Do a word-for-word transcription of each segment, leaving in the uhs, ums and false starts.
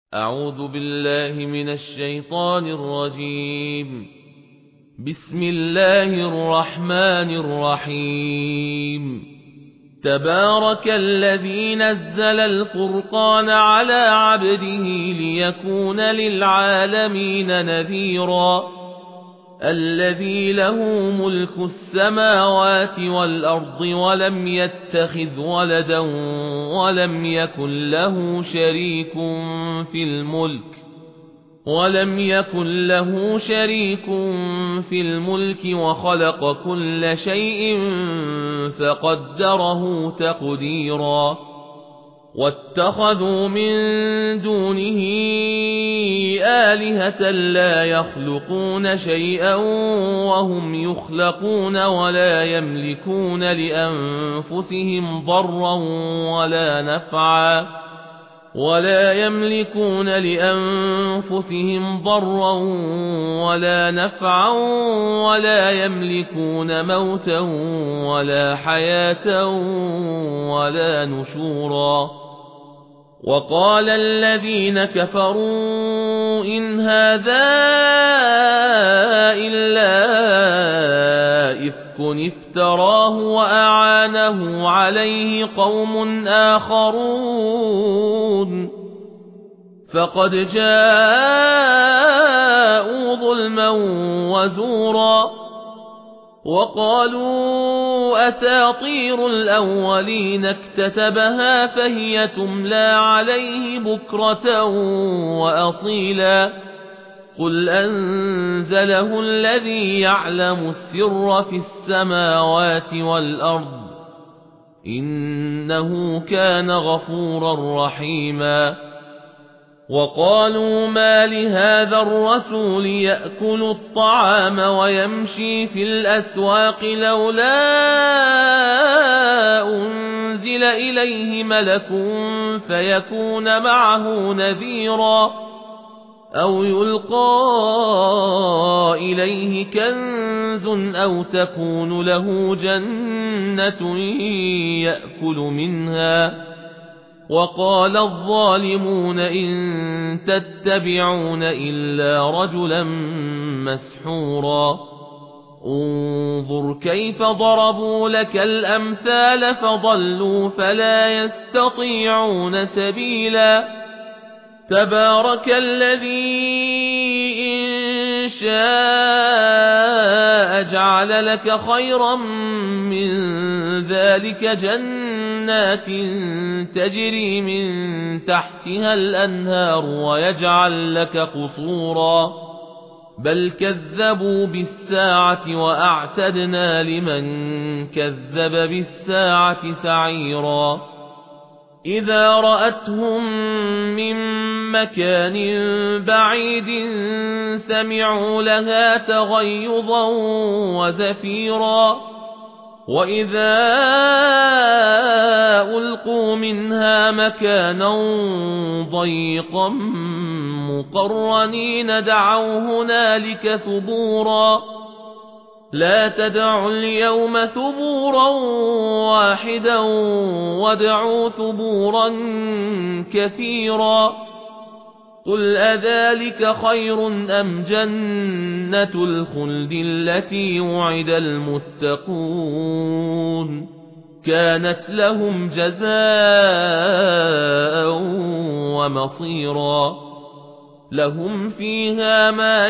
أعوذ بالله من الشيطان الرجيم. بسم الله الرحمن الرحيم. تبارك الذي نزل الفرقان على عبده ليكون للعالمين نذيرا. الذي له ملك السماوات والأرض ولم يتخذ ولدا ولم يكن له شريك في الملك ولم يكن له شريك في الملك وخلق كل شيء فقدره تقديرا. واتخذوا من دونه آلهة لا يخلقون شيئا وهم يخلقون ولا يملكون لأنفسهم ضرا ولا نفعا ولا يملكون لأنفسهم ضرا ولا نفعا ولا يملكون موتا ولا حياة ولا نشورا. وقال الذين كفروا إن هذا إلا إفك افتراه وأعانه عليه قوم آخرون فقد جاءوا ظلما وزورا. وقالوا أساطير الأولين اكتتبها فهي تملى عليه بكرة وأصيلا. قل أنزله الذي يعلم السر في السماوات والأرض إنه كان غفورا رحيما. وقالوا ما لهذا الرسول يأكل الطعام ويمشي في الأسواق لولا أنزل إليه ملك فيكون معه نذيرا أو يلقى إليه كنز أو تكون له جنة يأكل منها. وقال الظالمون إن تتبعون إلا رجلا مسحورا. انظر كيف ضربوا لك الأمثال فضلوا فلا يستطيعون سبيلا. تبارك الذي إن شاء جعل لك خيرا من ذلك جنات تجري من تحتها الأنهار ويجعل لك قصورا بل كذبوا بالساعة وأعتدنا لمن كذب بالساعة سعيرا. إذا رأتهم من مكان بعيد سمعوا لها تغيظا وزفيرا. وإذا ألقوا منها مكانا ضيقا مقرنين دعوا هنالك ثبورا. لا تدعوا اليوم ثبورا واحدا وادعوا ثبورا كثيرا. قل أذلك خير أم جنة الخلد التي وعد المتقون كانت لهم جزاء ومصيرا. لهم فيها ما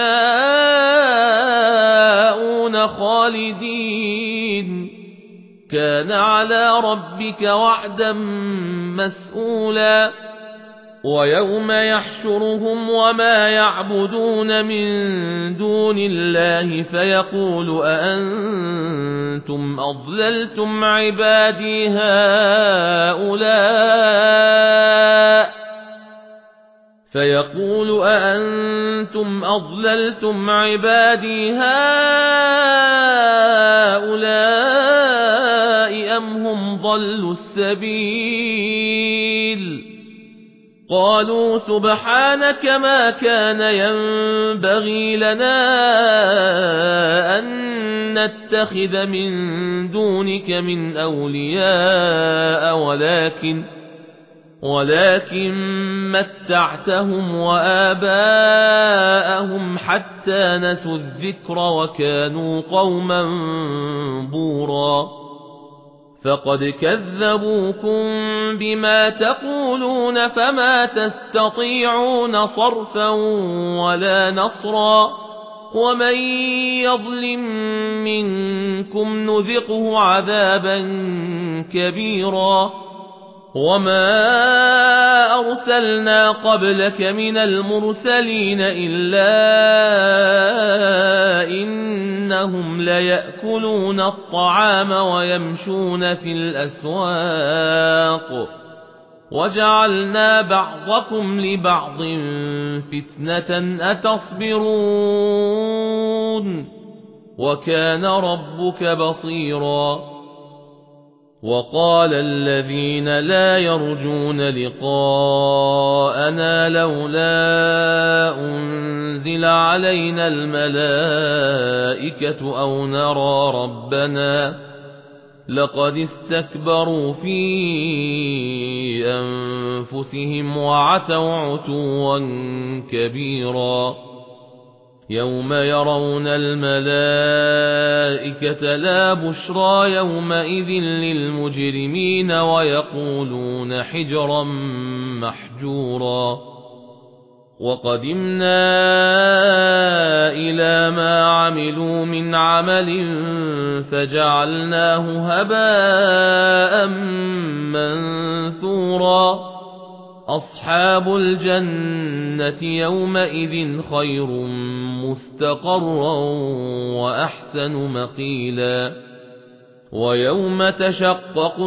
يشاءون خالدين كان على ربك وعدا مسئولا. ويوم يحشرهم وما يعبدون من دون الله فيقول أأنتم أضللتم عبادي هؤلاء فيقول أأنتم أضللتم عبادي هؤلاء أم هم ضلوا السبيل. قالوا سبحانك ما كان ينبغي لنا أن نتخذ من دونك من أولياء ولكن ولكن متعتهم وآباءهم حتى نسوا الذكر وكانوا قوما بورا فقد كذبوكم بما تقولون فما تستطيعون صرفا ولا نصرا ومن يظلم منكم نذقه عذابا كبيرا وما أرسلنا قبلك من المرسلين إلا إنهم ليأكلون الطعام ويمشون في الأسواق وجعلنا بعضكم لبعض فتنة أتصبرون وكان ربك بصيرا وقال الذين لا يرجون لقاءنا لولا أنزل علينا الملائكة أو نرى ربنا لقد استكبروا في أنفسهم وعتوا عتوا كبيرا يوم يرون الملائكة لا بشرى يومئذ للمجرمين ويقولون حجرا محجورا وقدمنا إلى ما عملوا من عمل فجعلناه هباء منثورا أصحاب الجنة يومئذ خير مستقرا وأحسن مقيلا ويوم تشقق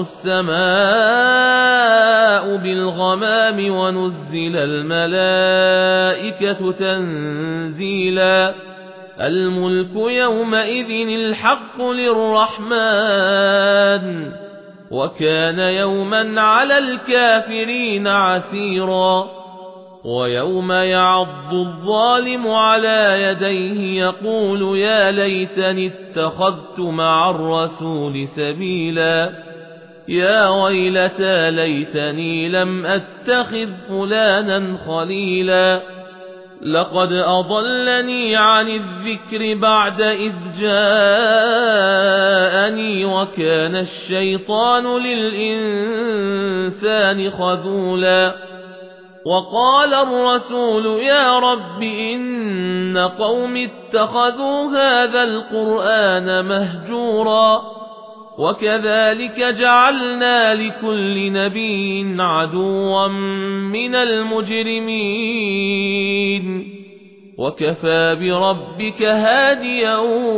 السماء بالغمام ونزل الملائكة تنزيلا الملك يومئذ الحق للرحمن وكان يوما على الكافرين عسيرا ويوم يعض الظالم على يديه يقول يا ليتني اتخذت مع الرسول سبيلا يا ويلتى ليتني لم أتخذ فلانا خليلا لقد أضلني عن الذكر بعد إذ جاءني وكان الشيطان للإنسان خذولا وقال الرسول يا رب إن قوم اتخذوا هذا القرآن مهجورا وكذلك جعلنا لكل نبي عدوا من المجرمين وكفى بربك هاديا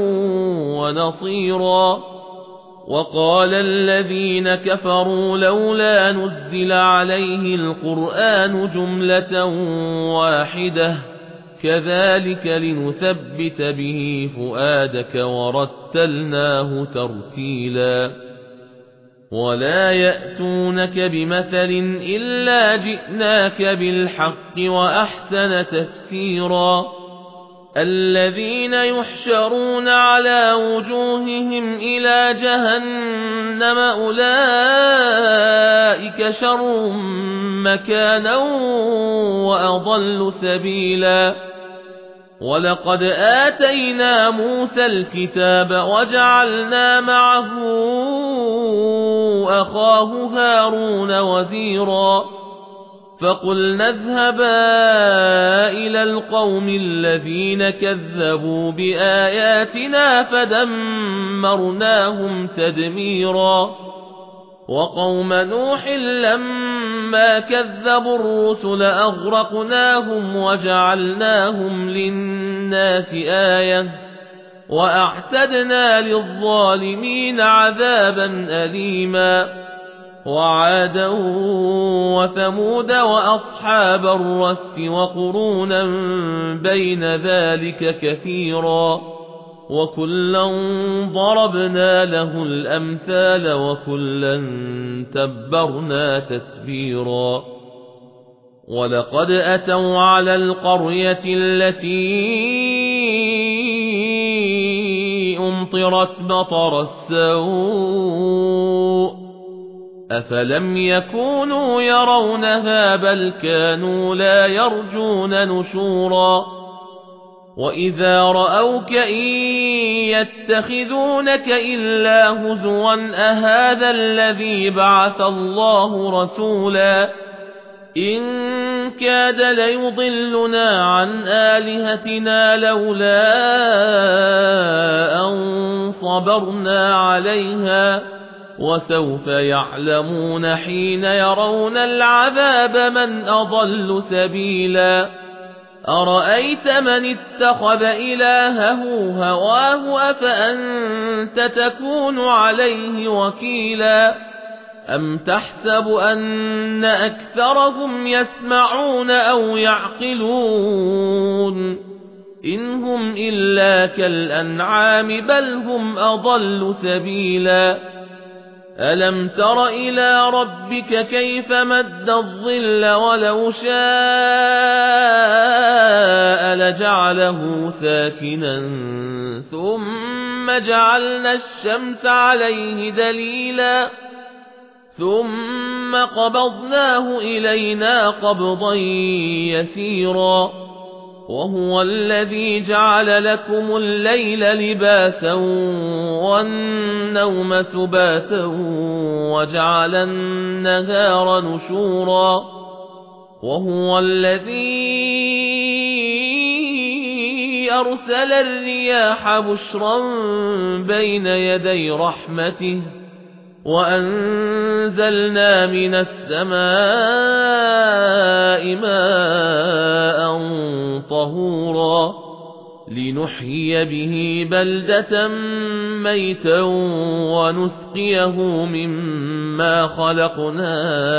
ونصيرا وقال الذين كفروا لولا نزل عليه القرآن جملة واحدة كذلك لنثبت به فؤادك ورتلناه ترتيلا ولا يأتونك بمثل إلا جئناك بالحق وأحسن تفسيرا الذين يحشرون على وجوههم إلى جهنم أولئك شر مكانا وأضل سبيلا ولقد آتينا موسى الكتاب وجعلنا معه أخاه هارون وزيرا فقلنا اذهبا إلى القوم الذين كذبوا بآياتنا فدمرناهم تدميرا وقوم نوح لما كذبوا الرسل أغرقناهم وجعلناهم للناس آية وأعتدنا للظالمين عذابا أليما وعادا وثمود وأصحاب الرس وقرونا بين ذلك كثيرا وكلا ضربنا له الأمثال وكلا تبرنا تتبيرا ولقد أتوا على القرية التي أمطرت مطر السوء أفلم يكونوا يرونها بل كانوا لا يرجون نشورا وإذا رأوك إن يتخذونك إلا هزوا أهذا الذي بعث الله رسولا إن كاد ليضلنا عن آلهتنا لولا أن صبرنا عليها وسوف يعلمون حين يرون العذاب من أضل سبيلا أرأيت من اتخذ إلهه هواه أفأنت تكون عليه وكيلا أم تحسب أن أكثرهم يسمعون أو يعقلون إن هم إلا كالأنعام بل هم أضل سبيلا ألم تر إلى ربك كيف مد الظل ولو شاء لجعله ساكنا ثم جعلنا الشمس عليه دليلا ثم قبضناه إلينا قبضا يسيرا وهو الذي جعل لكم الليل لباسا والنوم سباتا وجعل النهار نشورا وهو الذي أرسل الرياح بشرا بين يدي رحمته وأنزلنا من السماء ماء طهورا لنحيي به بلدة ميتا ونسقيه مما خلقنا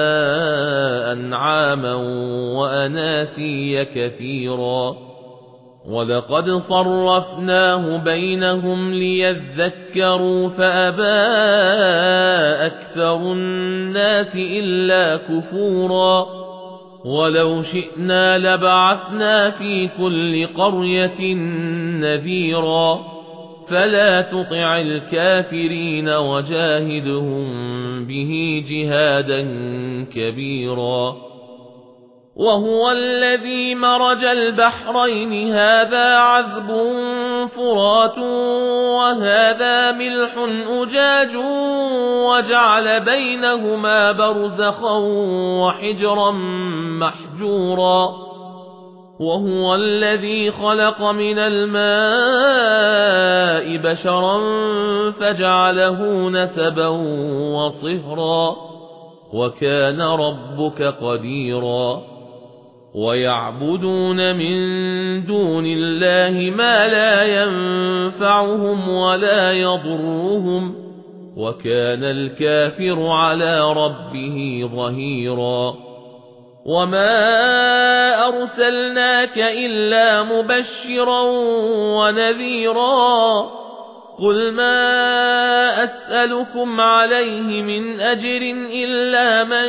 أنعاما وأناسيا كثيرا ولقد صرفناه بينهم ليذكروا فأبى أكثر الناس إلا كفورا ولو شئنا لبعثنا في كل قرية نذيرا فلا تطع الكافرين وجاهدهم به جهادا كبيرا وهو الذي مرج البحرين هذا عذب فرات وهذا ملح أجاج وجعل بينهما برزخا وحجرا محجورا وهو الذي خلق من الماء بشرا فجعله نسبا وصهرا وكان ربك قديرا ويعبدون من دون الله ما لا ينفعهم ولا يضرهم وكان الكافر على ربه ظهيرا وما أرسلناك إلا مبشرا ونذيرا قل ما أسألكم عليه من أجر إلا من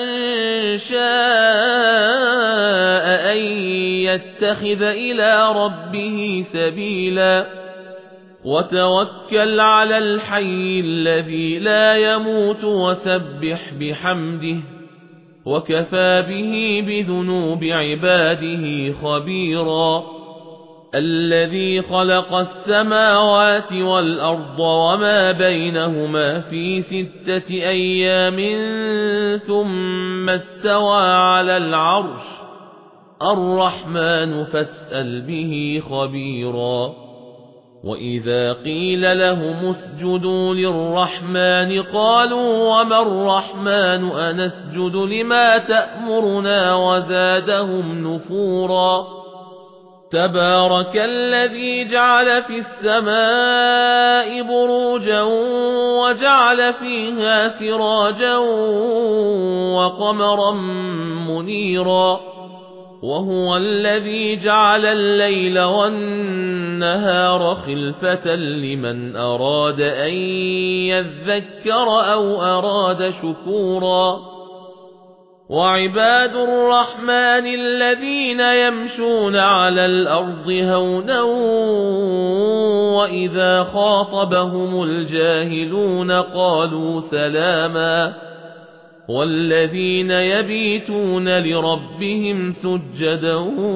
شاء أن يتخذ إلى ربه سبيلا وتوكل على الحي الذي لا يموت وسبح بحمده وكفى به بذنوب عباده خبيرا الذي خلق السماوات والأرض وما بينهما في ستة أيام ثم استوى على العرش الرحمن فاسأل به خبيرا وإذا قيل لهم اسجدوا للرحمن قالوا وما الرحمن أنسجد لما تأمرنا وزادهم نفورا تبارك الذي جعل في السماء بروجا وجعل فيها سراجا وقمرا منيرا وهو الذي جعل الليل والنهار خلفة لمن أراد أن يذكر أو أراد شكورا وعباد الرحمن الذين يمشون على الأرض هونا وإذا خاطبهم الجاهلون قالوا سلاما والذين يبيتون لربهم سجدا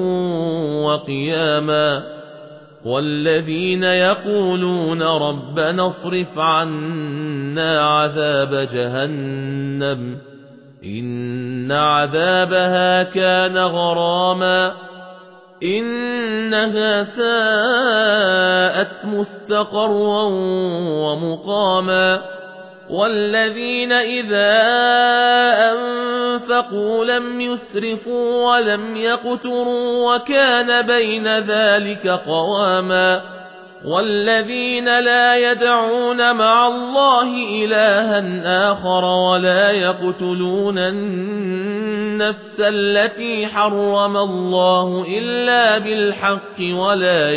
وقياما والذين يقولون ربنا اصرف عنا عذاب جهنم إن عذابها كان غراما إنها ساءت مستقرا ومقاما والذين إذا أنفقوا لم يسرفوا ولم يقتروا وكان بين ذلك قواما والذين لا يدعون مع الله إلها آخر ولا يقتلون النفس التي حرم الله إلا بالحق ولا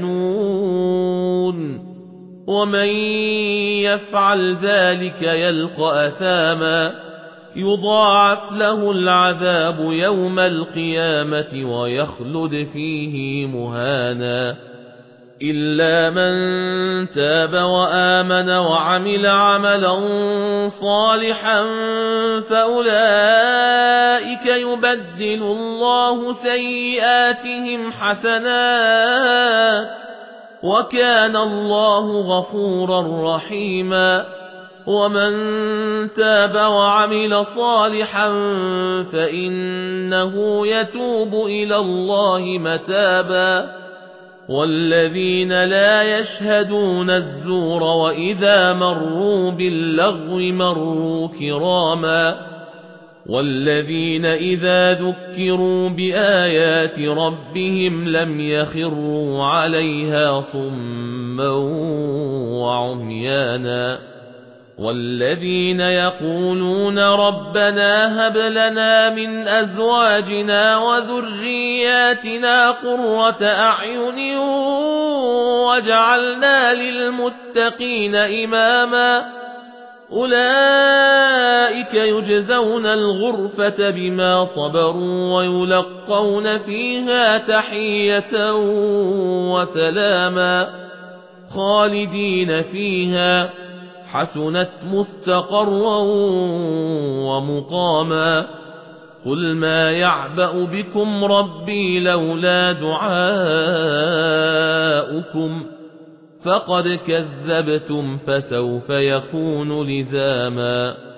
يزنون ومن يفعل ذلك يلقى أثاما يضاعف له العذاب يوم القيامة ويخلد فيه مهانا إلا من تاب وآمن وعمل عملا صالحا فأولئك يبدل الله سيئاتهم حسنات وكان الله غفورا رحيما ومن تاب وعمل صالحا فإنه يتوب إلى الله متابا والذين لا يشهدون الزور وإذا مروا باللغو مروا كراما والذين إذا ذكروا بآيات ربهم لم يخروا عليها صما وعميانا والذين يقولون ربنا هب لنا من أزواجنا وذرياتنا قرة أعين واجعلنا للمتقين إماما أولئك يجزون الغرفة بما صبروا ويلقون فيها تحية وسلاما خالدين فيها حسنت مستقرا ومقاما قل ما يعبأ بكم ربي لولا دعاؤكم فقد كذبتم فسوف يكون لزاما